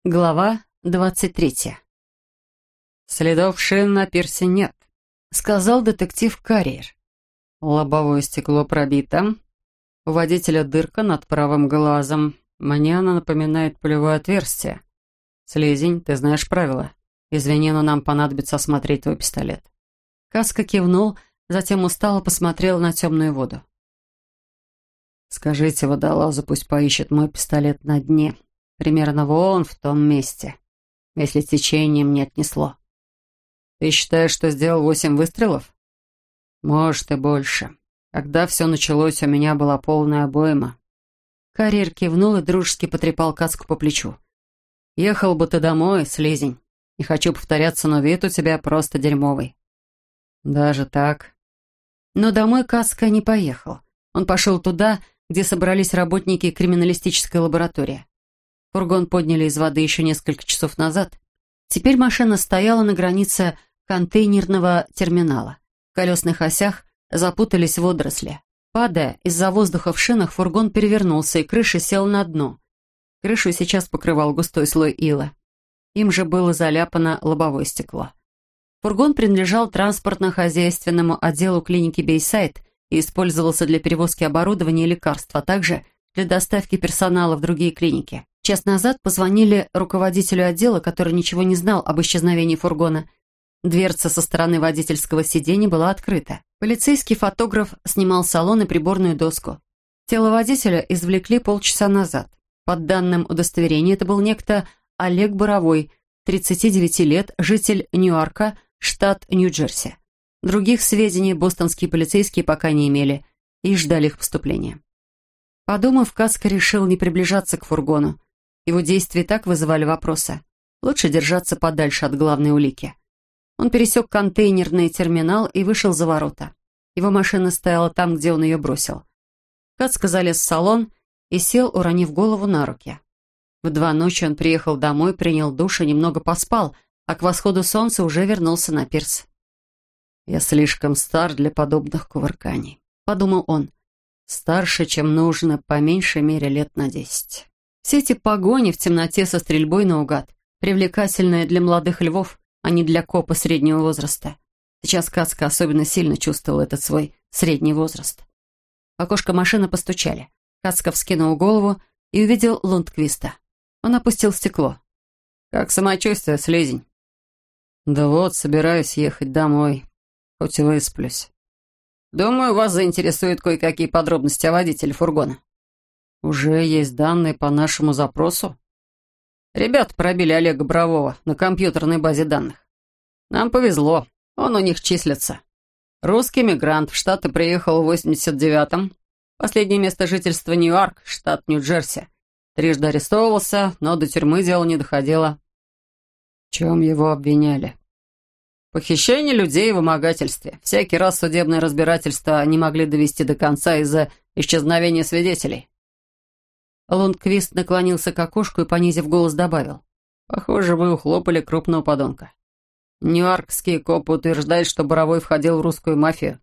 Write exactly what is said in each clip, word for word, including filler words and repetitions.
Глава двадцать третья. «Следов шин на пирсе нет», — сказал детектив Карриер. «Лобовое стекло пробито. У водителя дырка над правым глазом. Мне она напоминает пулевое отверстие. Слизень, ты знаешь правила. Извини, но нам понадобится осмотреть твой пистолет». Каска кивнул, затем устало посмотрел на темную воду. «Скажите водолазу, пусть поищет мой пистолет на дне. Примерно вон в том месте, если течением не отнесло. Ты считаешь, что сделал восемь выстрелов? Может, и больше. Когда все началось, у меня была полная обойма». Карриер кивнул и дружески потрепал Каску по плечу. «Ехал бы ты домой, слизень. Не хочу повторяться, но вид у тебя просто дерьмовый». «Даже так?» Но домой Каска не поехал. Он пошел туда, где собрались работники криминалистической лаборатории. Фургон подняли из воды еще несколько часов назад. Теперь машина стояла на границе контейнерного терминала. В колесных осях запутались водоросли. Падая из-за воздуха в шинах, фургон перевернулся, и крыша села на дно. Крышу сейчас покрывал густой слой ила. Им же было заляпано лобовое стекло. Фургон принадлежал транспортно-хозяйственному отделу клиники Бейсайд и использовался для перевозки оборудования и лекарств, а также для доставки персонала в другие клиники. Час назад позвонили руководителю отдела, который ничего не знал об исчезновении фургона. Дверца со стороны водительского сиденья была открыта. Полицейский фотограф снимал салон и приборную доску. Тело водителя извлекли полчаса назад. По данным удостоверения, это был некто Олег Боровой, тридцати девяти лет, житель Ньюарка, штат Нью-Джерси. Других сведений бостонские полицейские пока не имели и ждали их поступления. Подумав, Каска решил не приближаться к фургону. Его действия и так вызывали вопросы. Лучше держаться подальше от главной улики. Он пересек контейнерный терминал и вышел за ворота. Его машина стояла там, где он ее бросил. Каска залез в салон и сел, уронив голову на руки. В два ночи он приехал домой, принял душ и немного поспал, а к восходу солнца уже вернулся на пирс. «Я слишком стар для подобных кувырканий», — подумал он. «Старше, чем нужно, по меньшей мере лет на десять». Все эти погони в темноте со стрельбой наугад, привлекательные для молодых львов, а не для копа среднего возраста. Сейчас Каска особенно сильно чувствовал этот свой средний возраст. В окошко машины постучали. Каска вскинул голову и увидел Лундквиста. Он опустил стекло. «Как самочувствие, слизень?» «Да вот, собираюсь ехать домой. Хоть и высплюсь». «Думаю, вас заинтересуют кое-какие подробности о водителе фургона». «Уже есть данные по нашему запросу?» «Ребята пробили Олега Борового на компьютерной базе данных. Нам повезло, он у них числится. Русский мигрант, в Штаты приехал в восемьдесят девятом. Последнее место жительства Ньюарк, штат Нью-Джерси. Трижды арестовывался, но до тюрьмы дело не доходило». «В чем его обвиняли?» «Похищение людей и вымогательстве. Всякий раз судебное разбирательство не могли довести до конца из-за исчезновения свидетелей». Лундквист наклонился к окошку и, понизив голос, добавил. «Похоже, вы ухлопали крупного подонка. Ньюаркские копы утверждают, что Боровой входил в русскую мафию».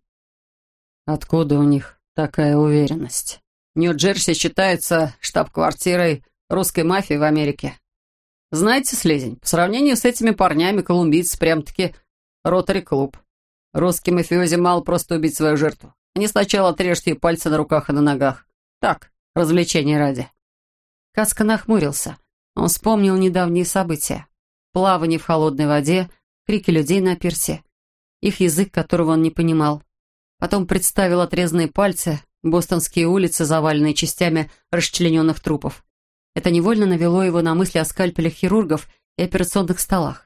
«Откуда у них такая уверенность?» «Нью-Джерси считается штаб-квартирой русской мафии в Америке. Знаете, слизень, по сравнению с этими парнями колумбийцы прям-таки ротари-клуб. Русский мафиози мало просто убить свою жертву. Они сначала отрежут ей пальцы на руках и на ногах. Так, развлечение ради». Каска нахмурился. Он вспомнил недавние события. Плавание в холодной воде, крики людей на пирсе, их язык, которого он не понимал. Потом представил отрезанные пальцы, бостонские улицы, заваленные частями расчлененных трупов. Это невольно навело его на мысли о скальпелях хирургов и операционных столах.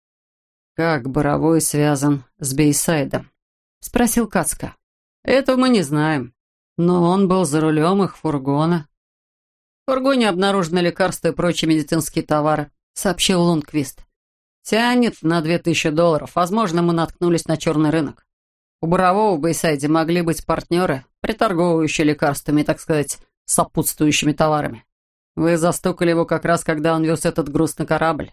«Как Боровой связан с Бейсайдом?» — спросил Каска. «Этого мы не знаем. Но он был за рулем их фургона». «В фургоне обнаружены лекарства и прочие медицинские товары», — сообщил Лундквист. «Тянет на две тысячи долларов. Возможно, мы наткнулись на черный рынок. У Борового в Бейсайде могли быть партнеры, приторговывающие лекарствами, так сказать, сопутствующими товарами. Вы застукали его как раз, когда он вез этот груз на корабль».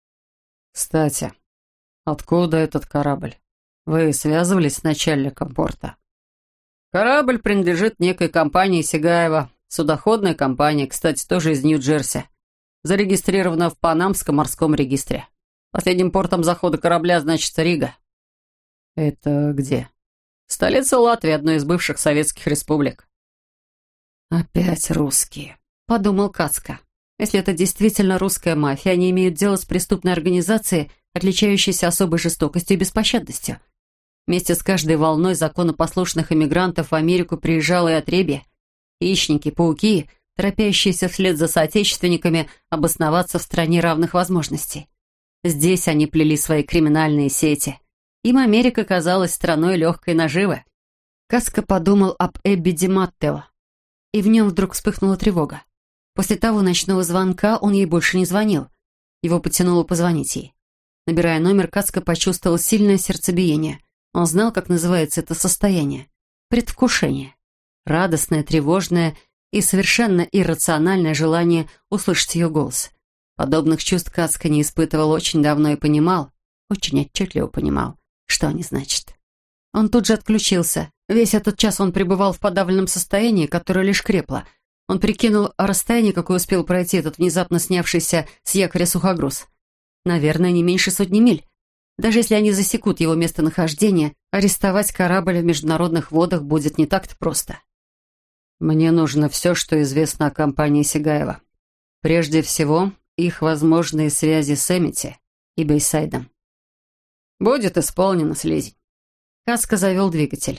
«Кстати, откуда этот корабль? Вы связывались с начальником порта?» «Корабль принадлежит некой компании Сигаева. Судоходная компания, кстати, тоже из Нью-Джерси. Зарегистрировано в Панамском морском регистре. Последним портом захода корабля значится Рига». «Это где?» «Столица Латвии, одной из бывших советских республик». «Опять русские», — подумал Кацка. «Если это действительно русская мафия, они имеют дело с преступной организацией, отличающейся особой жестокостью и беспощадностью. Вместе с каждой волной законопослушных эмигрантов в Америку приезжало и отребье. Хищники, пауки, торопящиеся вслед за соотечественниками обосноваться в стране равных возможностей. Здесь они плели свои криминальные сети. Им Америка казалась страной легкой наживы». Кацка подумал об Эбби Ди Маттео, и в нем вдруг вспыхнула тревога. После того ночного звонка он ей больше не звонил. Его потянуло позвонить ей. Набирая номер, Кацка почувствовал сильное сердцебиение. Он знал, как называется это состояние. Предвкушение. Радостное, тревожное и совершенно иррациональное желание услышать ее голос. Подобных чувств Кацка не испытывал очень давно и понимал, очень отчетливо понимал, что они значат. Он тут же отключился. Весь этот час он пребывал в подавленном состоянии, которое лишь крепло. Он прикинул расстояние, какое успел пройти этот внезапно снявшийся с якоря сухогруз. Наверное, не меньше сотни миль. Даже если они засекут его местонахождение, арестовать корабль в международных водах будет не так-то просто. «Мне нужно все, что известно о компании Сигаева. Прежде всего, их возможные связи с Эмити и Бейсайдом». «Будет исполнено, слизень». Кацка завел двигатель.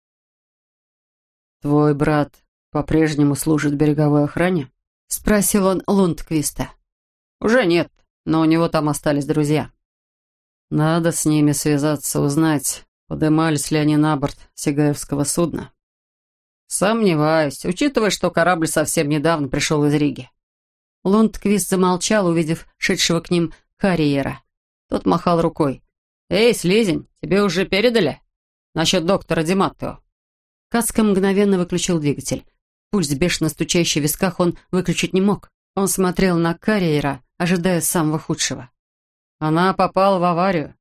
«Твой брат по-прежнему служит береговой охране?» — спросил он Лундквиста. «Уже нет, но у него там остались друзья. Надо с ними связаться, узнать, подымались ли они на борт сигаевского судна». «Сомневаюсь, учитывая, что корабль совсем недавно пришел из Риги». Лундквист замолчал, увидев шедшего к ним карьера. Тот махал рукой. «Эй, слизень, тебе уже передали? Насчет доктора Ди Маттео». Кацка мгновенно выключил двигатель. Пульс, бешено стучащий в висках, он выключить не мог. Он смотрел на карьера, ожидая самого худшего. «Она попала в аварию».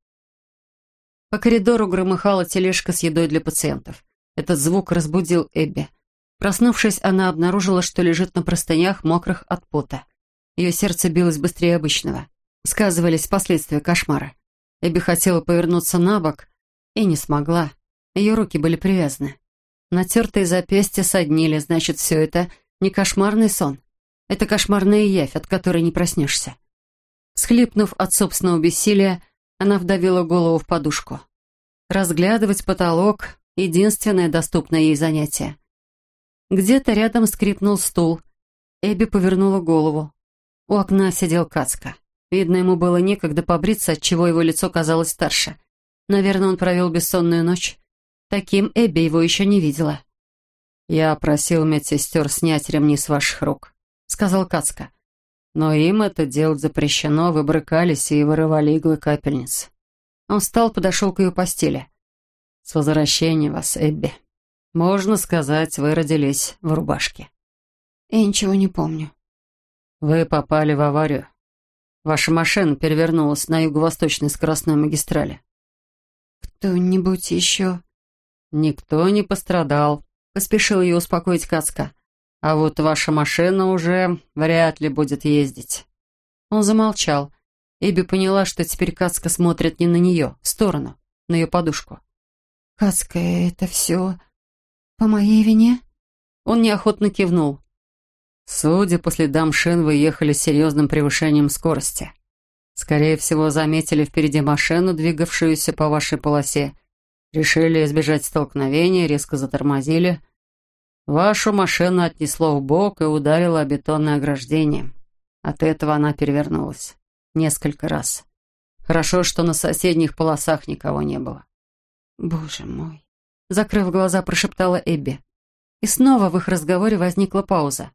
По коридору громыхала тележка с едой для пациентов. Этот звук разбудил Эбби. Проснувшись, она обнаружила, что лежит на простынях, мокрых от пота. Ее сердце билось быстрее обычного. Сказывались последствия кошмара. Эбби хотела повернуться на бок и не смогла. Ее руки были привязаны. Натертые запястья соднили, значит, все это не кошмарный сон. Это кошмарная явь, от которой не проснешься. Всхлипнув от собственного бессилия, она вдавила голову в подушку. Разглядывать потолок — единственное доступное ей занятие. Где-то рядом скрипнул стул. Эбби повернула голову. У окна сидел Кацка. Видно, ему было некогда побриться, отчего его лицо казалось старше. Наверное, он провел бессонную ночь. Таким Эбби его еще не видела. «Я просил медсестер снять ремни с ваших рук», — сказал Кацка. «Но им это делать запрещено, вы брыкались и вырывали иглы капельниц». Он встал, подошел к ее постели. «С возвращением вас, Эбби. Можно сказать, вы родились в рубашке». «Я ничего не помню». «Вы попали в аварию. Ваша машина перевернулась на юго-восточной скоростной магистрали». «Кто-нибудь еще?» «Никто не пострадал», — поспешил ее успокоить Кацка. «А вот ваша машина уже вряд ли будет ездить». Он замолчал. Эбби поняла, что теперь Кацка смотрит не на нее, в сторону, на ее подушку. «Кацка, это все по моей вине?» Он неохотно кивнул. «Судя по следам шин, вы ехали с серьезным превышением скорости. Скорее всего, заметили впереди машину, двигавшуюся по вашей полосе. Решили избежать столкновения, резко затормозили. Вашу машину отнесло вбок и ударило о бетонное ограждение. От этого она перевернулась. Несколько раз. Хорошо, что на соседних полосах никого не было». «Боже мой!» Закрыв глаза, прошептала Эбби. И снова в их разговоре возникла пауза.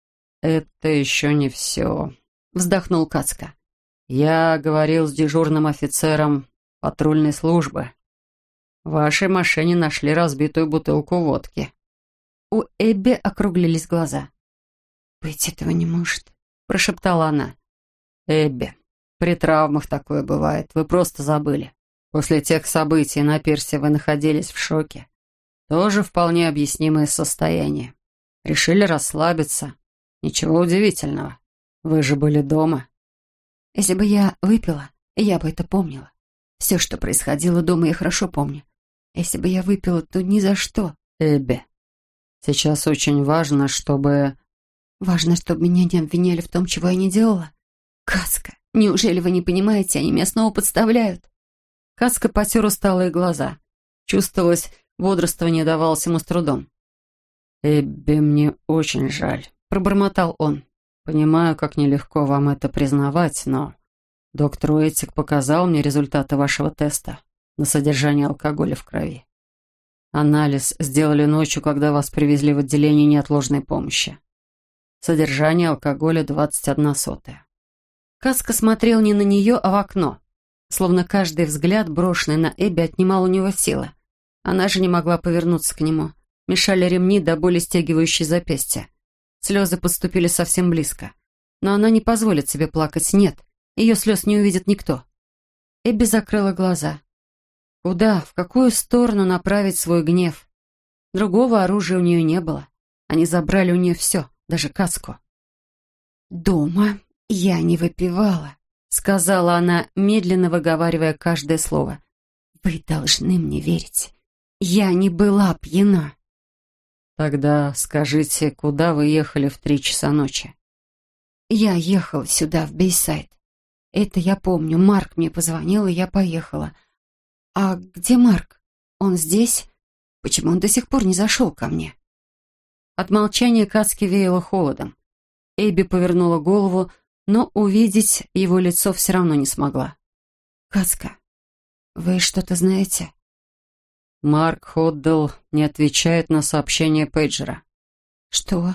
«Это еще не все», — вздохнул Кацка. «Я говорил с дежурным офицером патрульной службы. В вашей машине нашли разбитую бутылку водки». У Эбби округлились глаза. «Быть этого не может», — прошептала она. «Эбби, при травмах такое бывает. Вы просто забыли. После тех событий на пирсе вы находились в шоке. Тоже вполне объяснимое состояние. Решили расслабиться. Ничего удивительного. Вы же были дома. Если бы я выпила, я бы это помнила. Все, что происходило дома, я хорошо помню. Если бы я выпила, то ни за что. Эбби, сейчас очень важно, чтобы... Важно, чтобы меня не обвиняли в том, чего я не делала? Каска, неужели вы не понимаете, они меня снова подставляют? Каска потер усталые глаза. Чувствовалось, бодрствование давалось ему с трудом. «Эбби, мне очень жаль», — пробормотал он. «Понимаю, как нелегко вам это признавать, но доктор Уэйтик показал мне результаты вашего теста на содержание алкоголя в крови. Анализ сделали ночью, когда вас привезли в отделение неотложной помощи. Содержание алкоголя двадцать одна сотая». Каска смотрел не на нее, а в окно, словно каждый взгляд, брошенный на Эбби, отнимал у него силы. Она же не могла повернуться к нему. Мешали ремни до боли стягивающие запястья. Слезы подступили совсем близко. Но она не позволит себе плакать, нет. Ее слез не увидит никто. Эбби закрыла глаза. Куда, в какую сторону направить свой гнев? Другого оружия у нее не было. Они забрали у нее все, даже каску. «Дома я не выпивала», — сказала она, медленно выговаривая каждое слово. «Вы должны мне верить. Я не была пьяна». «Тогда скажите, куда вы ехали в три часа ночи?» «Я ехала сюда, в Бейсайд. Это я помню. Марк мне позвонил, и я поехала. А где Марк? Он здесь? Почему он до сих пор не зашел ко мне?» От молчания Каски веяло холодом. Эбби повернула голову, но увидеть его лицо все равно не смогла. «Каска, вы что-то знаете?» Марк Ходдл не отвечает на сообщение пейджера. «Что?»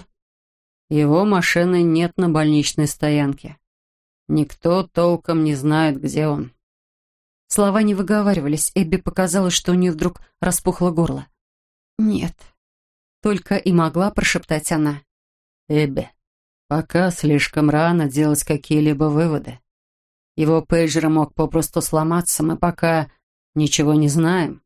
Его машины нет на больничной стоянке. Никто толком не знает, где он. Слова не выговаривались. Эбби показалось, что у нее вдруг распухло горло. «Нет», — только и могла прошептать она. «Эбби, пока слишком рано делать какие-либо выводы. Его пейджер мог попросту сломаться, мы пока ничего не знаем».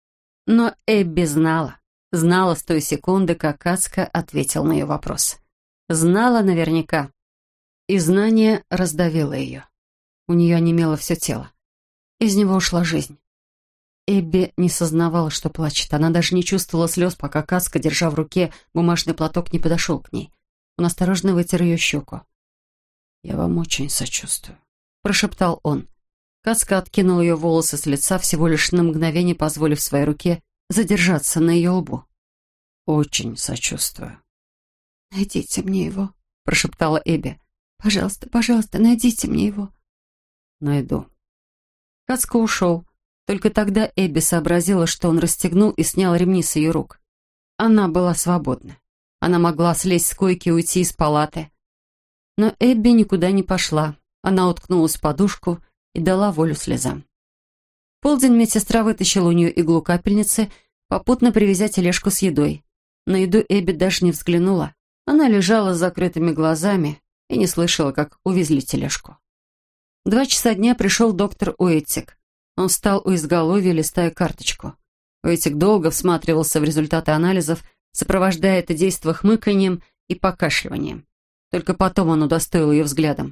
Но Эбби знала. Знала с той секунды, как Каска ответил на ее вопрос. Знала наверняка. И знание раздавило ее. У нее онемело все тело. Из него ушла жизнь. Эбби не сознавала, что плачет. Она даже не чувствовала слез, пока Каска, держа в руке бумажный платок, не подошел к ней. Он осторожно вытер ее щеку. «Я вам очень сочувствую», — прошептал он. Каска откинул ее волосы с лица, всего лишь на мгновение позволив своей руке задержаться на ее лбу. «Очень сочувствую». «Найдите мне его», — прошептала Эбби. «Пожалуйста, пожалуйста, найдите мне его». «Найду». Каска ушел. Только тогда Эбби сообразила, что он расстегнул и снял ремни с ее рук. Она была свободна. Она могла слезть с койки и уйти из палаты. Но Эбби никуда не пошла. Она уткнулась в подушку и дала волю слезам. В полдень медсестра вытащила у нее иглу капельницы, попутно привезя тележку с едой. На еду Эбби даже не взглянула. Она лежала с закрытыми глазами и не слышала, как увезли тележку. В два часа дня пришел доктор Уэйтик. Он встал у изголовья, листая карточку. Уэйтик долго всматривался в результаты анализов, сопровождая это действо хмыканьем и покашливанием. Только потом он удостоил ее взглядом.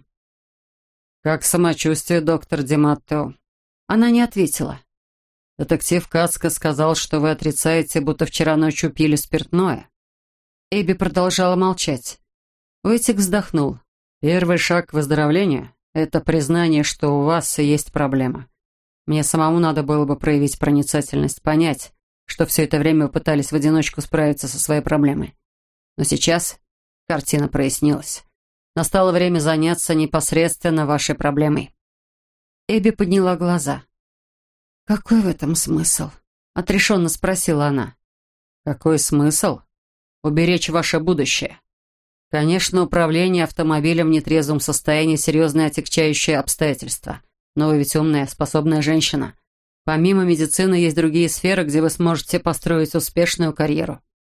«Как самочувствие, доктор Дематтео?» Она не ответила. «Детектив Каска сказал, что вы отрицаете, будто вчера ночью пили спиртное». Эбби продолжала молчать. Уэйтик вздохнул. «Первый шаг к выздоровлению — это признание, что у вас есть проблема. Мне самому надо было бы проявить проницательность, понять, что все это время вы пытались в одиночку справиться со своей проблемой. Но сейчас картина прояснилась. Настало время заняться непосредственно вашей проблемой». Эбби подняла глаза. «Какой в этом смысл?» — отрешенно спросила она. «Какой смысл? Уберечь ваше будущее. Конечно, управление автомобилем в нетрезвом состоянии — серьезное отягчающее обстоятельство. Но вы ведь умная, способная женщина. Помимо медицины есть другие сферы, где вы сможете построить успешную карьеру».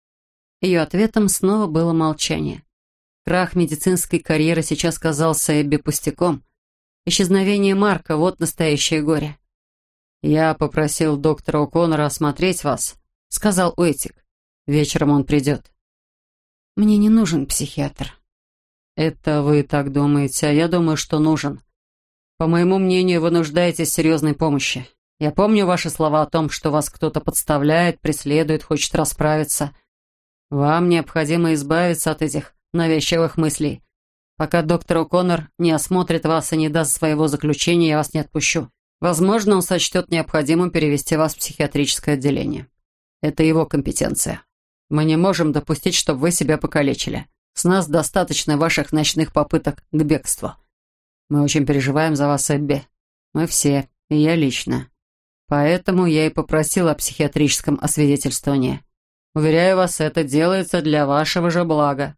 Ее ответом снова было молчание. Крах медицинской карьеры сейчас казался Эбби пустяком. Исчезновение Марка — вот настоящее горе. «Я попросил доктора О'Коннора осмотреть вас», — сказал Уэйтик. «Вечером он придет». «Мне не нужен психиатр». Это вы так думаете, а я думаю, что нужен. По моему мнению, вы нуждаетесь в серьезной помощи. Я помню ваши слова о том, что вас кто-то подставляет, преследует, хочет расправиться. Вам необходимо избавиться от этих навязчивых мыслей. Пока доктор О'Коннор не осмотрит вас и не даст своего заключения, я вас не отпущу. Возможно, он сочтет необходимым перевести вас в психиатрическое отделение. Это его компетенция. Мы не можем допустить, чтобы вы себя покалечили. С нас достаточно ваших ночных попыток к бегству. Мы очень переживаем за вас, Эбби. Мы все, и я лично. Поэтому я и попросил о психиатрическом освидетельствовании. Уверяю вас, это делается для вашего же блага».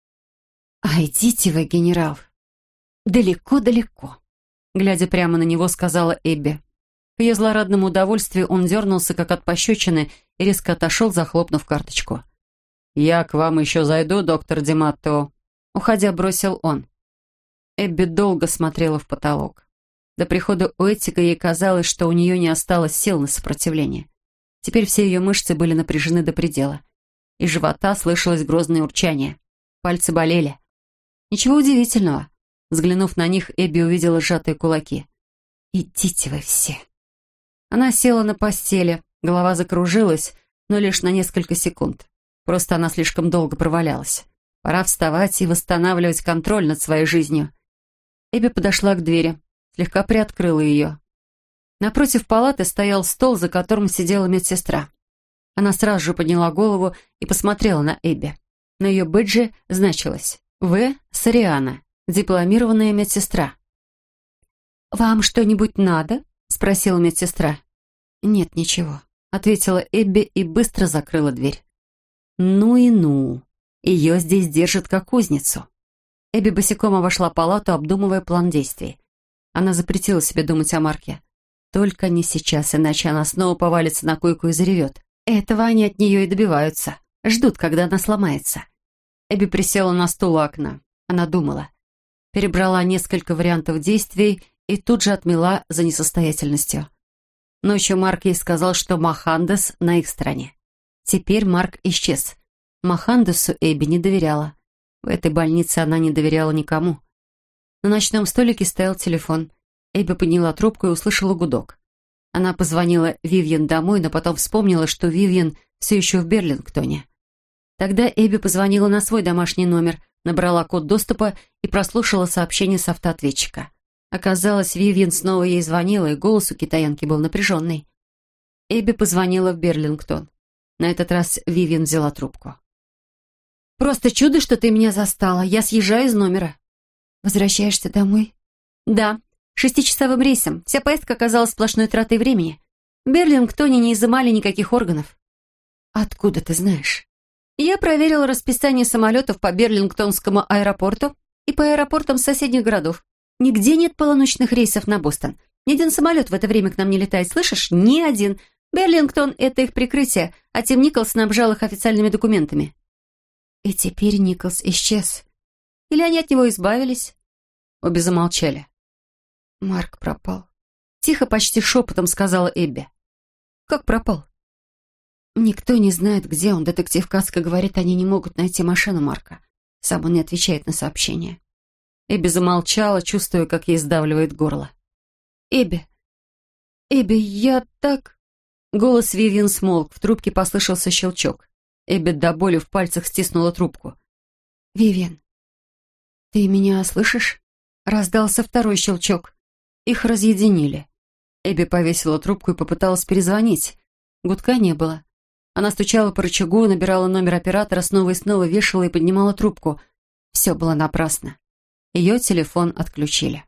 «А идите вы, генерал, далеко-далеко», — глядя прямо на него, сказала Эбби. К ее злорадному удовольствию он дернулся, как от пощечины, и резко отошел, захлопнув карточку. «Я к вам еще зайду, доктор Дематто», — уходя бросил он. Эбби долго смотрела в потолок. До прихода Уэттига ей казалось, что у нее не осталось сил на сопротивление. Теперь все ее мышцы были напряжены до предела. Из живота слышалось грозное урчание. Пальцы болели. Ничего удивительного. Взглянув на них, Эбби увидела сжатые кулаки. «Идите вы все». Она села на постели, голова закружилась, но лишь на несколько секунд. Просто она слишком долго провалялась. Пора вставать и восстанавливать контроль над своей жизнью. Эбби подошла к двери, слегка приоткрыла ее. Напротив палаты стоял стол, за которым сидела медсестра. Она сразу же подняла голову и посмотрела на Эбби. На ее бэдже значилось «В. Сориана, дипломированная медсестра». «Вам что-нибудь надо?» — спросила медсестра. «Нет, ничего», — ответила Эбби и быстро закрыла дверь. «Ну и ну! Ее здесь держат как узницу». Эбби босиком обошла палату, обдумывая план действий. Она запретила себе думать о Марке. Только не сейчас, иначе она снова повалится на койку и заревет. Этого они от нее и добиваются. Ждут, когда она сломается. Эбби присела на стул у окна. Она думала. Перебрала несколько вариантов действий и тут же отмела за несостоятельностью. Ночью Марк ей сказал, что Махандес на их стороне. Теперь Марк исчез. Махандесу Эбби не доверяла. В этой больнице она не доверяла никому. На ночном столике стоял телефон. Эбби подняла трубку и услышала гудок. Она позвонила Вивьен домой, но потом вспомнила, что Вивьен все еще в Берлингтоне. Тогда Эбби позвонила на свой домашний номер, набрала код доступа и прослушала сообщение с автоответчика. Оказалось, Вивьен снова ей звонила, и голос у китаянки был напряженный. Эбби позвонила в Берлингтон. На этот раз Вивьен взяла трубку. «Просто чудо, что ты меня застала. Я съезжаю из номера». «Возвращаешься домой?» «Да, шестичасовым рейсом. Вся поездка оказалась сплошной тратой времени. В Берлингтоне не изымали никаких органов». «Откуда ты знаешь?» «Я проверила расписание самолетов по Берлингтонскому аэропорту и по аэропортам соседних городов. Нигде нет полуночных рейсов на Бостон. Ни один самолет в это время к нам не летает, слышишь? Ни один. Берлингтон — это их прикрытие, а Тим Николс снабжал их официальными документами». «И теперь Николс исчез. Или они от него избавились?» Обе замолчали. «Марк пропал», — тихо, почти шепотом сказала Эбби. «Как пропал?» «Никто не знает, где он. Детектив Каска говорит, они не могут найти машину Марка. Сам он не отвечает на сообщения». Эбби замолчала, чувствуя, как ей сдавливает горло. «Эбби! Эбби, я так...» Голос Вивьен смолк, в трубке послышался щелчок. Эбби до боли в пальцах стиснула трубку. «Вивьен, ты меня слышишь?» Раздался второй щелчок. Их разъединили. Эбби повесила трубку и попыталась перезвонить. Гудка не было. Она стучала по рычагу, набирала номер оператора, снова и снова вешала и поднимала трубку. Все было напрасно. Ее телефон отключили.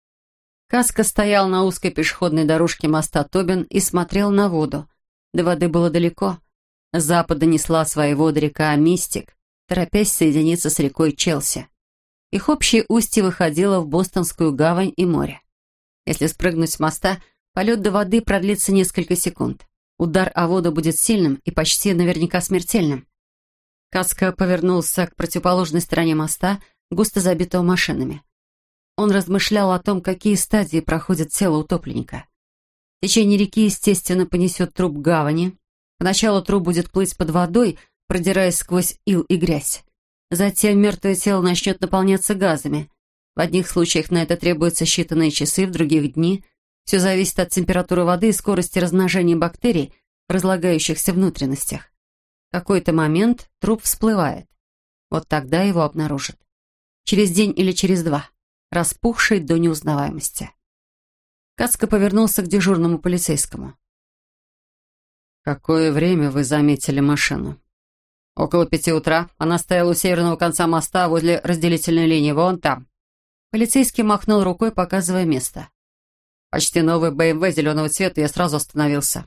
Каска стоял на узкой пешеходной дорожке моста Тобин и смотрел на воду. До воды было далеко. С запада несла свои воды река Мистик, торопясь соединиться с рекой Челси. Их общее устье выходило в Бостонскую гавань и море. Если спрыгнуть с моста, полет до воды продлится несколько секунд. Удар о воду будет сильным и почти наверняка смертельным. Каска повернулся к противоположной стороне моста, густо забитого машинами. Он размышлял о том, какие стадии проходит тело утопленника. Течение реки, естественно, понесет труп к гавани. Поначалу труп будет плыть под водой, продираясь сквозь ил и грязь. Затем мертвое тело начнет наполняться газами. В одних случаях на это требуются считанные часы, в других — дни. Все зависит от температуры воды и скорости размножения бактерий в разлагающихся внутренностях. В какой-то момент труп всплывает. Вот тогда его обнаружат. Через день или через два, распухший до неузнаваемости. Кацка повернулся к дежурному полицейскому. «Какое время вы заметили машину?» «Около пяти утра. Она стояла у северного конца моста возле разделительной линии, вон там». Полицейский махнул рукой, показывая место. «Почти новый бэ эм вэ зеленого цвета, я сразу остановился».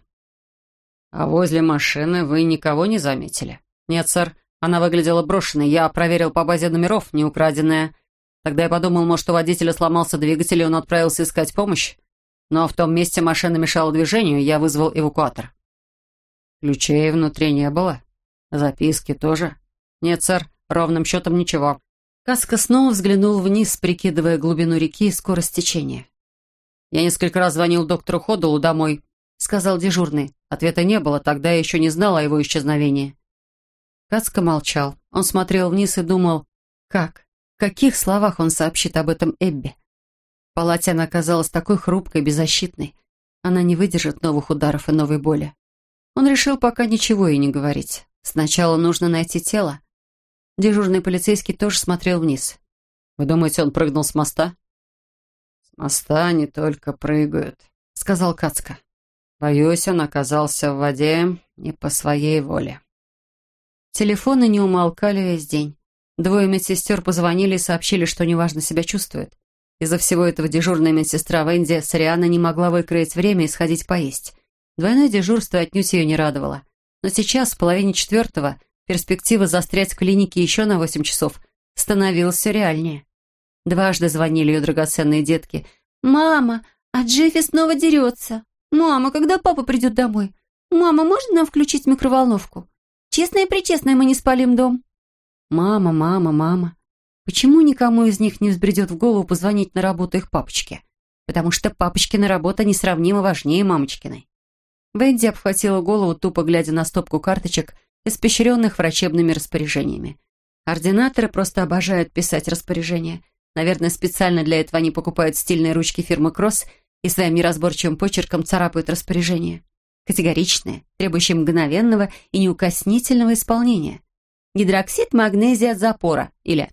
«А возле машины вы никого не заметили?» «Нет, сэр. Она выглядела брошенной. Я проверил по базе номеров, не украденная. Тогда я подумал, может, у водителя сломался двигатель, и он отправился искать помощь. Но в том месте машина мешала движению, я вызвал эвакуатор». «Ключей внутри не было? Записки тоже?» «Нет, сэр. Ровным счетом ничего». Каска снова взглянул вниз, прикидывая глубину реки и скорость течения. «Я несколько раз звонил доктору Ходулу домой», — сказал дежурный. Ответа не было, тогда я еще не знал о его исчезновении. Кацка молчал. Он смотрел вниз и думал, как, в каких словах он сообщит об этом Эбби. В палате она оказалась такой хрупкой, беззащитной. Она не выдержит новых ударов и новой боли. Он решил пока ничего ей не говорить. Сначала нужно найти тело. Дежурный полицейский тоже смотрел вниз. «Вы думаете, он прыгнул с моста?» «С моста не только прыгают», — сказал Кацка. «Боюсь, он оказался в воде не по своей воле». Телефоны не умолкали весь день. Двое медсестер позвонили и сообщили, что неважно себя чувствует. Из-за всего этого дежурная медсестра Венди Сориана не могла выкроить время и сходить поесть. Двойное дежурство отнюдь ее не радовало. Но сейчас, в половине четвертого, перспектива застрять в клинике еще на восемь часов становилась все реальнее. Дважды звонили ее драгоценные детки. «Мама, а Джеффи снова дерется. Мама, когда папа придет домой? Мама, можно нам включить микроволновку? Честно и причестно мы не спалим дом». Мама, мама, мама. Почему никому из них не взбредет в голову позвонить на работу их папочке? Потому что папочкина работа несравнимо важнее мамочкиной. Венди обхватила голову, тупо глядя на стопку карточек, испещренных врачебными распоряжениями. Ординаторы просто обожают писать распоряжения. Наверное, специально для этого они покупают стильные ручки фирмы Кросс и своим неразборчивым почерком царапают распоряжения. Категоричные, требующие мгновенного и неукоснительного исполнения. Гидроксид магнезия от запора или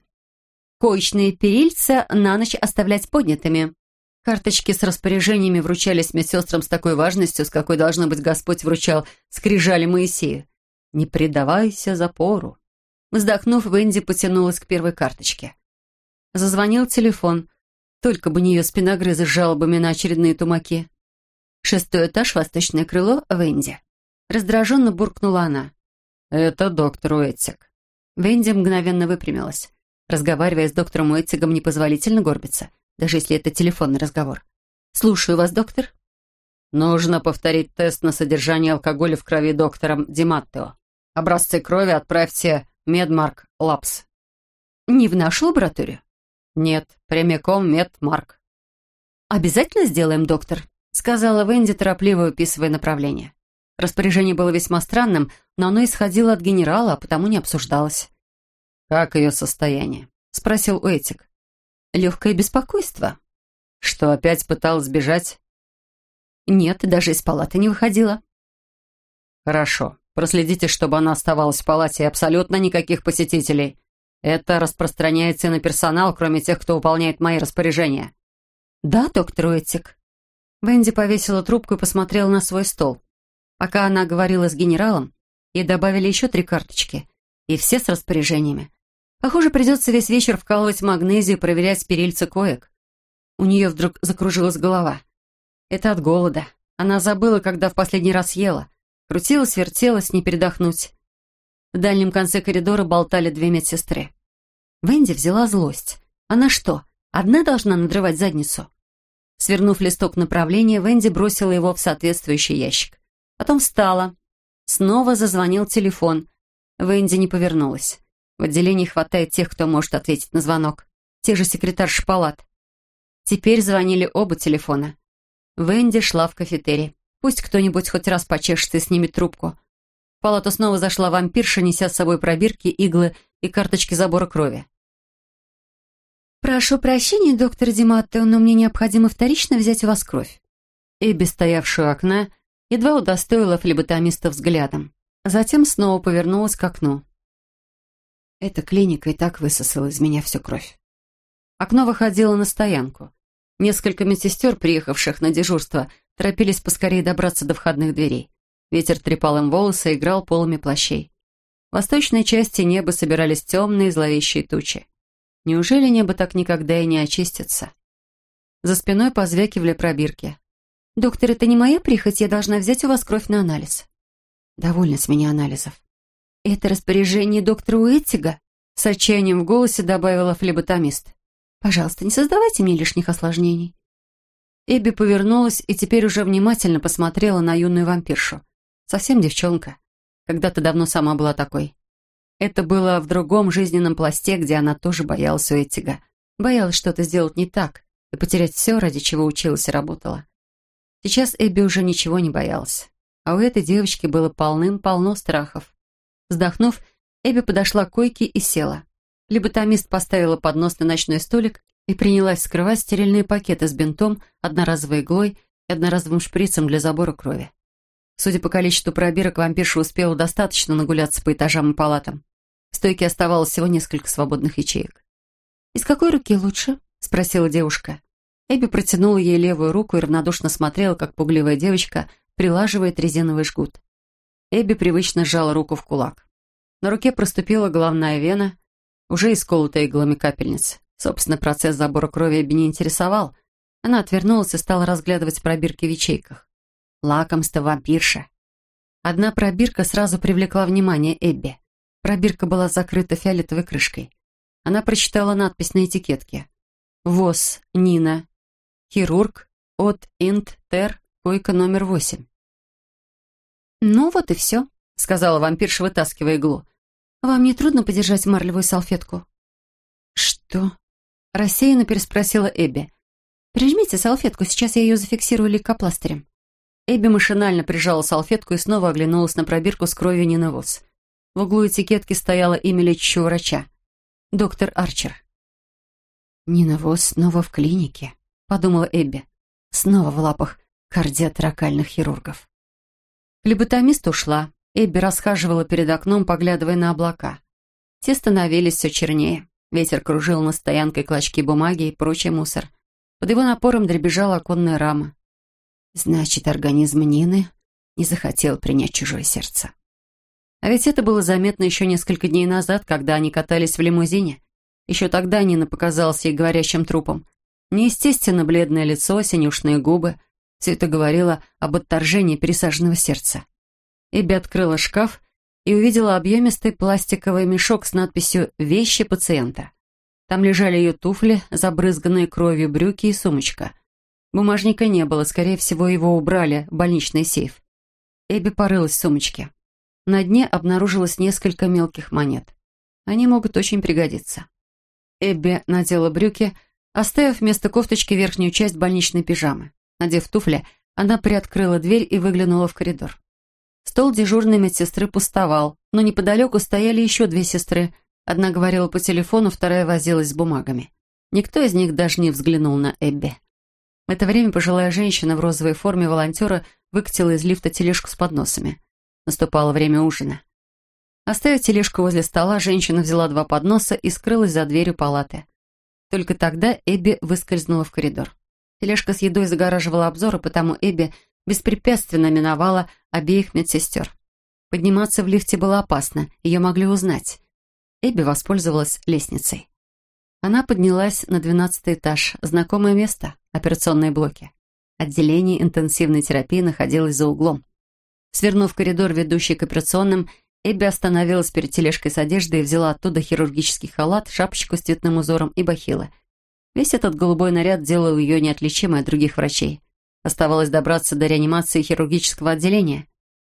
коечные перильца на ночь оставлять поднятыми. Карточки с распоряжениями вручались медсестрам с такой важностью, с какой, должно быть, Господь вручал скрижали Моисею. «Не предавайся запору». Вздохнув, Венди потянулась к первой карточке. Зазвонил телефон. Только бы не ее спиногрызы с жалобами на очередные тумаки. «Шестой этаж, восточное крыло, Венди». Раздраженно буркнула она. «Это доктор Уэттиг». Венди мгновенно выпрямилась. Разговаривая с доктором Уэттигом, непозволительно горбиться, даже если это телефонный разговор. «Слушаю вас, доктор». «Нужно повторить тест на содержание алкоголя в крови доктором Диматтео. Образцы крови отправьте в Медмарк Лабс». «Не в нашу лабораторию?» «Нет, прямиком Медмарк». «Обязательно сделаем, доктор», — сказала Венди, торопливо выписывая направление. Распоряжение было весьма странным, но оно исходило от генерала, а потому не обсуждалось. «Как ее состояние?» — спросил Уэттиг. «Легкое беспокойство». «Что, опять пыталась сбежать?» «Нет, даже из палаты не выходила». «Хорошо. Проследите, чтобы она оставалась в палате, и абсолютно никаких посетителей. Это распространяется и на персонал, кроме тех, кто выполняет мои распоряжения». «Да, доктор Уэттиг». Венди повесила трубку и посмотрела на свой стол. Пока она говорила с генералом, ей добавили еще три карточки, и все с распоряжениями. Похоже, придется весь вечер вкалывать магнезию и проверять перильца коек. У нее вдруг закружилась голова. Это от голода. Она забыла, когда в последний раз ела. Крутилась, вертелась, не передохнуть. В дальнем конце коридора болтали две медсестры. Венди взяла злость. Она что, одна должна надрывать задницу? Свернув листок направления, Венди бросила его в соответствующий ящик. Потом встала. Снова зазвонил телефон. Венди не повернулась. В отделении хватает тех, кто может ответить на звонок. Те же секретарши палат. Теперь звонили оба телефона. Венди шла в кафетерий. Пусть кто-нибудь хоть раз почешется и снимет трубку. В палату снова зашла вампирша, неся с собой пробирки, иглы и карточки забора крови. «Прошу прощения, доктор Диматто, но мне необходимо вторично взять у вас кровь». Эбби, стоявшая у окна, едва удостоила флеботомиста взглядом. Затем снова повернулась к окну. Эта клиника и так высосала из меня всю кровь. Окно выходило на стоянку. Несколько медсестер, приехавших на дежурство, торопились поскорее добраться до входных дверей. Ветер трепал им волосы и играл полами плащей. В восточной части неба собирались темные зловещие тучи. Неужели небо так никогда и не очистится? За спиной позвякивали пробирки. «Доктор, это не моя прихоть, я должна взять у вас кровь на анализ». «Довольно с меня анализов». «Это распоряжение доктора Уэттига?» С отчаянием в голосе добавила флеботомист. «Пожалуйста, не создавайте мне лишних осложнений». Эбби повернулась и теперь уже внимательно посмотрела на юную вампиршу. Совсем девчонка. Когда-то давно сама была такой. Это было в другом жизненном пласте, где она тоже боялась Уэттига. Боялась что-то сделать не так и потерять все, ради чего училась и работала. Сейчас Эбби уже ничего не боялась. А у этой девочки было полным-полно страхов. Вздохнув, Эбби подошла к койке и села. Флеботомист поставила поднос на ночной столик и принялась скрывать стерильные пакеты с бинтом, одноразовой иглой и одноразовым шприцем для забора крови. Судя по количеству пробирок, вампирша успела достаточно нагуляться по этажам и палатам. В стойке оставалось всего несколько свободных ячеек. «Из какой руки лучше?» — спросила девушка. Эбби протянула ей левую руку и равнодушно смотрела, как пугливая девочка прилаживает резиновый жгут. Эбби привычно сжала руку в кулак. На руке проступила головная вена, уже исколотая иглами капельниц. Собственно, процесс забора крови Эбби не интересовал. Она отвернулась и стала разглядывать пробирки в ячейках. Лакомство вампирша. Одна пробирка сразу привлекла внимание Эбби. Пробирка была закрыта фиолетовой крышкой. Она прочитала надпись на этикетке. ВОЗ Нина. Хирург. От Инт Тер. Койка номер восемь. «Ну вот и все», — сказала вампирша, вытаскивая иглу. «Вам не трудно подержать марлевую салфетку?» «Что?» — рассеянно переспросила Эбби. «Прижмите салфетку, сейчас я ее зафиксирую лейкопластырем». Эбби машинально прижала салфетку и снова оглянулась на пробирку с кровью Нины Вос. В углу этикетки стояло имя лечащего врача. Доктор Арчер. «Нина Вос снова в клинике», — подумала Эбби. «Снова в лапах кардиоторакальных хирургов». Флеботомист ушла. Эбби расхаживала перед окном, поглядывая на облака. Те становились все чернее. Ветер кружил над стоянкой клочки бумаги и прочий мусор. Под его напором дребезжала оконная рама. Значит, организм Нины не захотел принять чужое сердце. А ведь это было заметно еще несколько дней назад, когда они катались в лимузине. Еще тогда Нина показалась ей говорящим трупом. Неестественно бледное лицо, синюшные губы. Все это говорило об отторжении пересаженного сердца. Эбби открыла шкаф и увидела объемистый пластиковый мешок с надписью «Вещи пациента». Там лежали ее туфли, забрызганные кровью брюки и сумочка. Бумажника не было, скорее всего, его убрали в больничный сейф. Эбби порылась в сумочке. На дне обнаружилось несколько мелких монет. Они могут очень пригодиться. Эбби надела брюки, оставив вместо кофточки верхнюю часть больничной пижамы. Надев туфли, она приоткрыла дверь и выглянула в коридор. Стол дежурной медсестры пустовал, но неподалеку стояли еще две сестры. Одна говорила по телефону, вторая возилась с бумагами. Никто из них даже не взглянул на Эбби. В это время пожилая женщина в розовой форме волонтера выкатила из лифта тележку с подносами. Наступало время ужина. Оставив тележку возле стола, женщина взяла два подноса и скрылась за дверью палаты. Только тогда Эбби выскользнула в коридор. Тележка с едой загораживала обзор, и потому Эбби беспрепятственно миновала обеих медсестер. Подниматься в лифте было опасно, ее могли узнать. Эбби воспользовалась лестницей. Она поднялась на двенадцатый этаж, знакомое место, операционные блоки. Отделение интенсивной терапии находилось за углом. Свернув в коридор, ведущий к операционным, Эбби остановилась перед тележкой с одеждой и взяла оттуда хирургический халат, шапочку с цветным узором и бахилы. Весь этот голубой наряд делал ее неотличимой от других врачей. Оставалось добраться до реанимации хирургического отделения.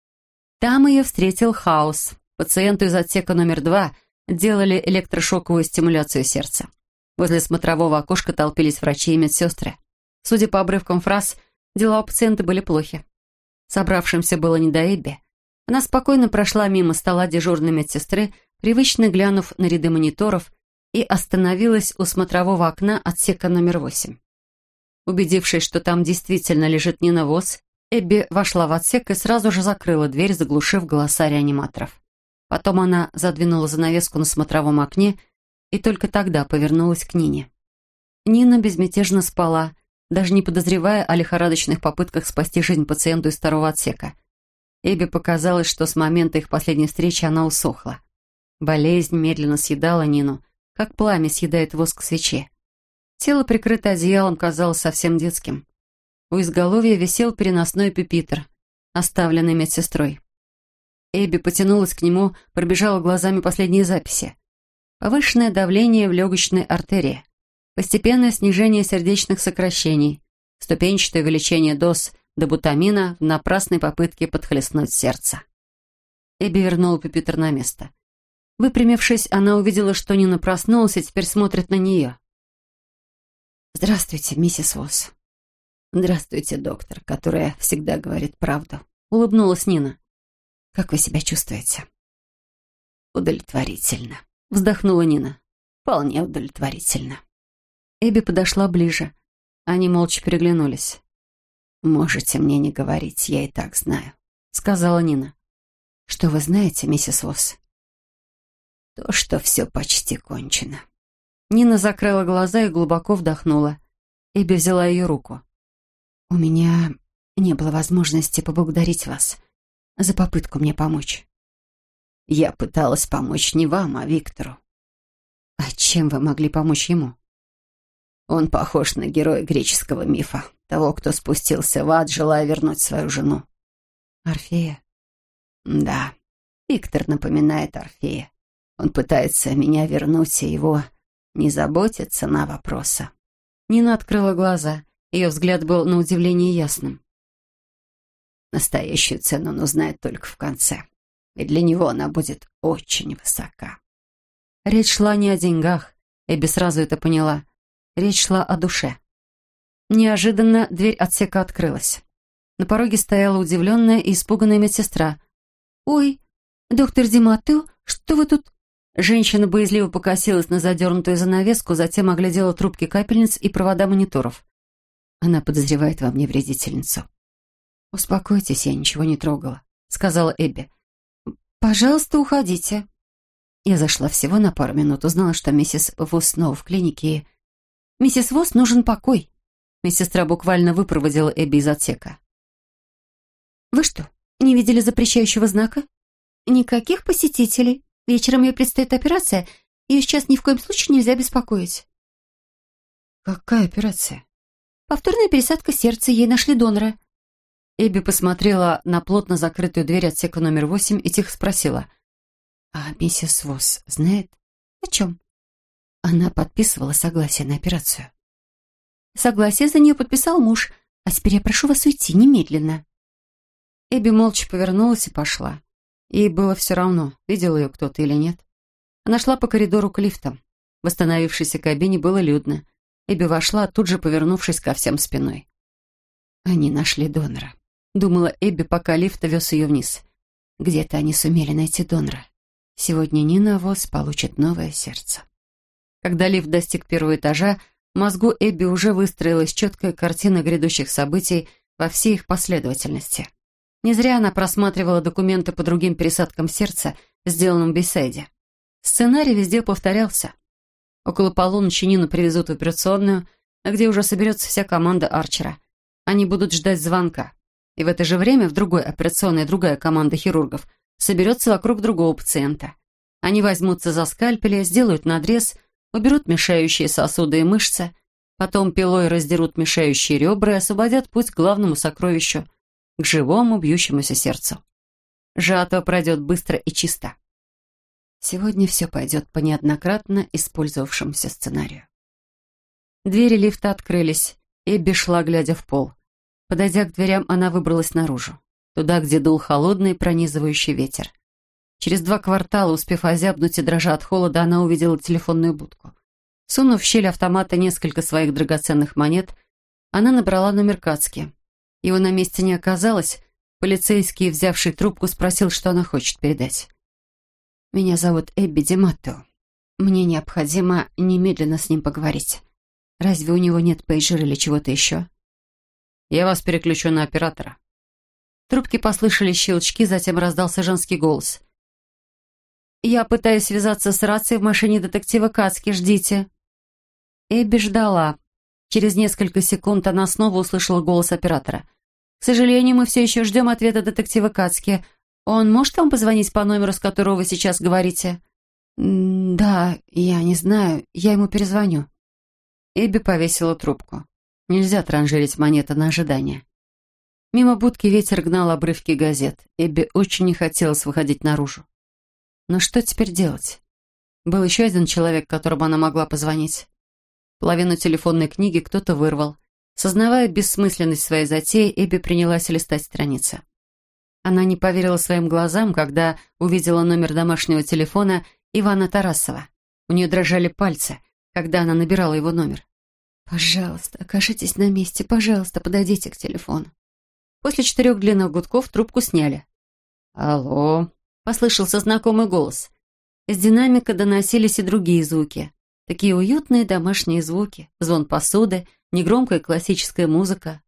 Там ее встретил хаос. Пациенту из отсека номер два делали электрошоковую стимуляцию сердца. Возле смотрового окошка толпились врачи и медсестры. Судя по обрывкам фраз, дела у пациента были плохи. Собравшимся было не до Эбби. Она спокойно прошла мимо стола дежурной медсестры, привычно глянув на ряды мониторов, и остановилась у смотрового окна отсека номер восемь. Убедившись, что там действительно лежит Нина Восс, Эбби вошла в отсек и сразу же закрыла дверь, заглушив голоса реаниматоров. Потом она задвинула занавеску на смотровом окне и только тогда повернулась к Нине. Нина безмятежно спала, даже не подозревая о лихорадочных попытках спасти жизнь пациенту из второго отсека. Эбби показалось, что с момента их последней встречи она усохла. Болезнь медленно съедала Нину, как пламя съедает воск свечи. Тело, прикрытое одеялом, казалось совсем детским. У изголовья висел переносной пюпитр, оставленный медсестрой. Эбби потянулась к нему, пробежала глазами последние записи. Повышенное давление в легочной артерии, постепенное снижение сердечных сокращений, ступенчатое увеличение доз добутамина в напрасной попытке подхлестнуть сердце. Эбби вернула пюпитр на место. Выпрямившись, она увидела, что Нина проснулась и теперь смотрит на нее. «Здравствуйте, миссис Восс». «Здравствуйте, доктор, которая всегда говорит правду», — улыбнулась Нина. «Как вы себя чувствуете?» «Удовлетворительно», — вздохнула Нина. «Вполне удовлетворительно». Эбби подошла ближе. Они молча переглянулись. «Можете мне не говорить, я и так знаю», — сказала Нина. «Что вы знаете, миссис Восс?» «То, что все почти кончено». Нина закрыла глаза и глубоко вдохнула. Эбби взяла ее руку. «У меня не было возможности поблагодарить вас за попытку мне помочь». «Я пыталась помочь не вам, а Виктору». «А чем вы могли помочь ему?» «Он похож на героя греческого мифа, того, кто спустился в ад, желая вернуть свою жену». «Орфея?» «Да, Виктор напоминает Орфея. Он пытается меня вернуть, и его не заботит цена вопроса». Нина открыла глаза. Ее взгляд был на удивление ясным. «Настоящую цену он узнает только в конце, и для него она будет очень высока». Речь шла не о деньгах, Эбби сразу это поняла. Речь шла о душе. Неожиданно дверь отсека открылась. На пороге стояла удивленная и испуганная медсестра. «Ой, доктор Диматео, что вы тут...» Женщина боязливо покосилась на задернутую занавеску, затем оглядела трубки капельниц и провода мониторов. «Она подозревает во мне вредительницу». «Успокойтесь, я ничего не трогала», — сказала Эбби. «Пожалуйста, уходите». Я зашла всего на пару минут, узнала, что миссис Восс снова в клинике, и... «Миссис Восс нужен покой». Медсестра буквально выпроводила Эбби из отсека. «Вы что, не видели запрещающего знака?» «Никаких посетителей. Вечером ей предстоит операция. Ее сейчас ни в коем случае нельзя беспокоить». «Какая операция?» «Повторная пересадка сердца. Ей нашли донора». Эбби посмотрела на плотно закрытую дверь отсека номер восемь и тихо спросила. «А миссис Восс знает?» «О чем?» Она подписывала согласие на операцию. «Согласие за нее подписал муж. А теперь я прошу вас уйти немедленно». Эбби молча повернулась и пошла. Ей было все равно, видел ее кто-то или нет. Она шла по коридору к лифтам. В восстановившейся кабине было людно. Эбби вошла, тут же повернувшись ко всем спиной. «Они нашли донора», — думала Эбби, пока лифт вез ее вниз. «Где-то они сумели найти донора. Сегодня Нина Восс получит новое сердце». Когда лифт достиг первого этажа, в мозгу Эбби уже выстроилась четкая картина грядущих событий во всей их последовательности. Не зря она просматривала документы по другим пересадкам сердца, сделанным в Бейсайде. Сценарий везде повторялся. Около полуночи Нину привезут в операционную, где уже соберется вся команда Арчера. Они будут ждать звонка. И в это же время в другой операционной другая команда хирургов соберется вокруг другого пациента. Они возьмутся за скальпели, сделают надрез, уберут мешающие сосуды и мышцы, потом пилой раздерут мешающие ребра и освободят путь к главному сокровищу, к живому бьющемуся сердцу. Жатва пройдет быстро и чисто. Сегодня все пойдет по неоднократно использовавшемуся сценарию. Двери лифта открылись, Эбби шла, глядя в пол. Подойдя к дверям, она выбралась наружу, туда, где дул холодный пронизывающий ветер. Через два квартала, успев озябнуть и дрожа от холода, она увидела телефонную будку. Сунув в щель автомата несколько своих драгоценных монет, она набрала номер Кацки. Его на месте не оказалось. Полицейский, взявший трубку, спросил, что она хочет передать. Меня зовут Эбби Дематто. Мне необходимо немедленно с ним поговорить. Разве у него нет пейджера или чего-то еще?» «Я вас переключу на оператора». В трубке послышались щелчки, затем раздался женский голос. «Я пытаюсь связаться с рацией в машине детектива Кацки. Ждите». Эбби ждала. Через несколько секунд она снова услышала голос оператора. «К сожалению, мы все еще ждем ответа детектива Кацки. Он может вам позвонить по номеру, с которого вы сейчас говорите?» «Да, я не знаю. Я ему перезвоню». Эбби повесила трубку. Нельзя транжирить монеты на ожидание. Мимо будки ветер гнал обрывки газет. Эбби очень не хотелось выходить наружу. Но что теперь делать? Был еще один человек, которому она могла позвонить. Половину телефонной книги кто-то вырвал. Сознавая бессмысленность своей затеи, Эбби принялась листать страницы. Она не поверила своим глазам, когда увидела номер домашнего телефона Ивана Тарасова. У нее дрожали пальцы, когда она набирала его номер. «Пожалуйста, окажитесь на месте. Пожалуйста, подойдите к телефону». После четырех длинных гудков трубку сняли. «Алло», — послышался знакомый голос. Из динамика доносились и другие звуки. Такие уютные домашние звуки. Звон посуды, негромкая классическая музыка.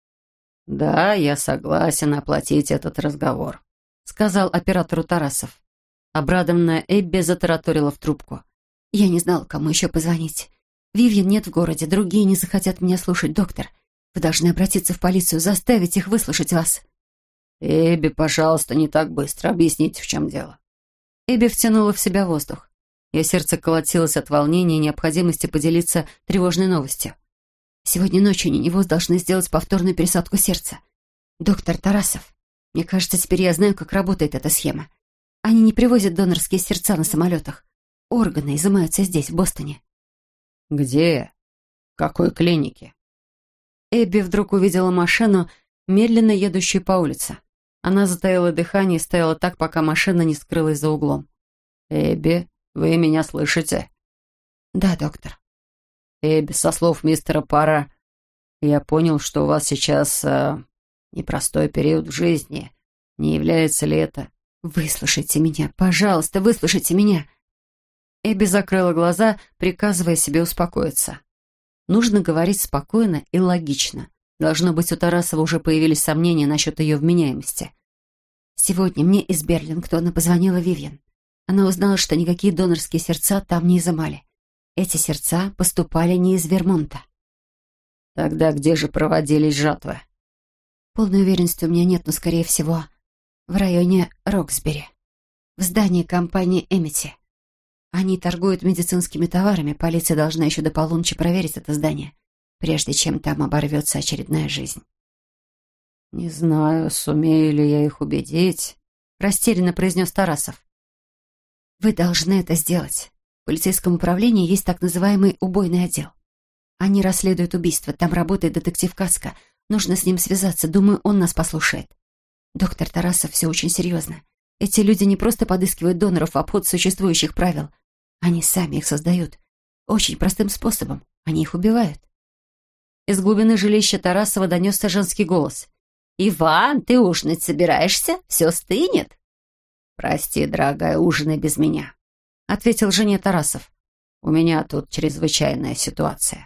«Да, я согласен оплатить этот разговор», — сказал оператору Тарасов. Обрадованная Эбби затараторила в трубку. «Я не знала, кому еще позвонить. Вивьен нет в городе, другие не захотят меня слушать, доктор. Вы должны обратиться в полицию, заставить их выслушать вас». «Эбби, пожалуйста, не так быстро. Объясните, в чем дело». Эбби втянула в себя воздух. Ее сердце колотилось от волнения и необходимости поделиться тревожной новостью. «Сегодня ночью Ниневоз должны сделать повторную пересадку сердца. Доктор Тарасов, мне кажется, теперь я знаю, как работает эта схема. Они не привозят донорские сердца на самолетах. Органы изымаются здесь, в Бостоне». «Где? В какой клинике?» Эбби вдруг увидела машину, медленно едущую по улице. Она затаила дыхание и стояла так, пока машина не скрылась за углом. «Эбби, вы меня слышите?» «Да, доктор». «Эбби, со слов мистера Пара, я понял, что у вас сейчас э, непростой период в жизни. Не является ли это...» «Выслушайте меня, пожалуйста, выслушайте меня». Эбби закрыла глаза, приказывая себе успокоиться. Нужно говорить спокойно и логично. Должно быть, у Тарасова уже появились сомнения насчет ее вменяемости. «Сегодня мне из Берлингтона позвонила Вивьен. Она узнала, что никакие донорские сердца там не изымали. Эти сердца поступали не из Вермонта». «Тогда где же проводились жатвы?» «Полной уверенности у меня нет, но, скорее всего, в районе Роксбери, в здании компании Эмити. Они торгуют медицинскими товарами. Полиция должна еще до полуночи проверить это здание, прежде чем там оборвется очередная жизнь». «Не знаю, сумею ли я их убедить», — растерянно произнес Тарасов. «Вы должны это сделать. В полицейском управлении есть так называемый убойный отдел. Они расследуют убийство. Там работает детектив Кацка. Нужно с ним связаться. Думаю, он нас послушает. Доктор Тарасов, все очень серьезно. Эти люди не просто подыскивают доноров в обход существующих правил. Они сами их создают. Очень простым способом. Они их убивают». Из глубины жилища Тарасова донесся женский голос. «Иван, ты ужинать собираешься? Все стынет?» «Прости, дорогая, ужинай без меня», — ответил жене Тарасов. «У меня тут чрезвычайная ситуация».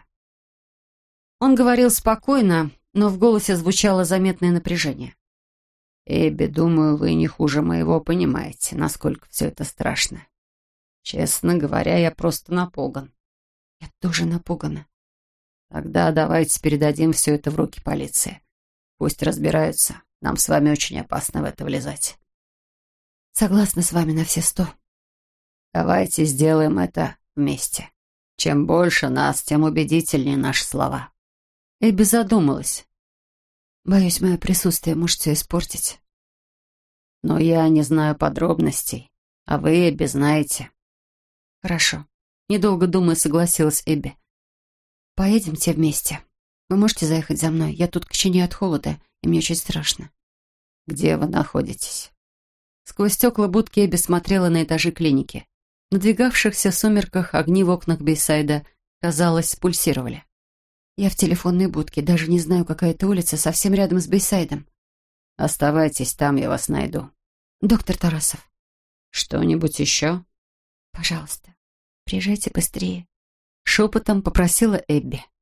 Он говорил спокойно, но в голосе звучало заметное напряжение. «Эбби, думаю, вы не хуже моего понимаете, насколько все это страшно. Честно говоря, я просто напуган». «Я тоже напугана». «Тогда давайте передадим все это в руки полиции. Пусть разбираются. Нам с вами очень опасно в это влезать». «Согласна с вами на все сто». «Давайте сделаем это вместе. Чем больше нас, тем убедительнее наши слова». Эбби задумалась. «Боюсь, мое присутствие может все испортить». «Но я не знаю подробностей, а вы, Эбби, знаете». «Хорошо». Недолго думая, согласилась Эбби. «Поедемте вместе. Вы можете заехать за мной? Я тут коченею от холода, и мне очень страшно». «Где вы находитесь?» Сквозь стекла будки Эбби смотрела на этажи клиники. В надвигавшихся сумерках огни в окнах Бейсайда, казалось, пульсировали. «Я в телефонной будке, даже не знаю, какая это улица, совсем рядом с Бейсайдом». «Оставайтесь там, я вас найду». «Доктор Тарасов». Что-нибудь еще? Пожалуйста, приезжайте быстрее. Шепотом попросила Эбби.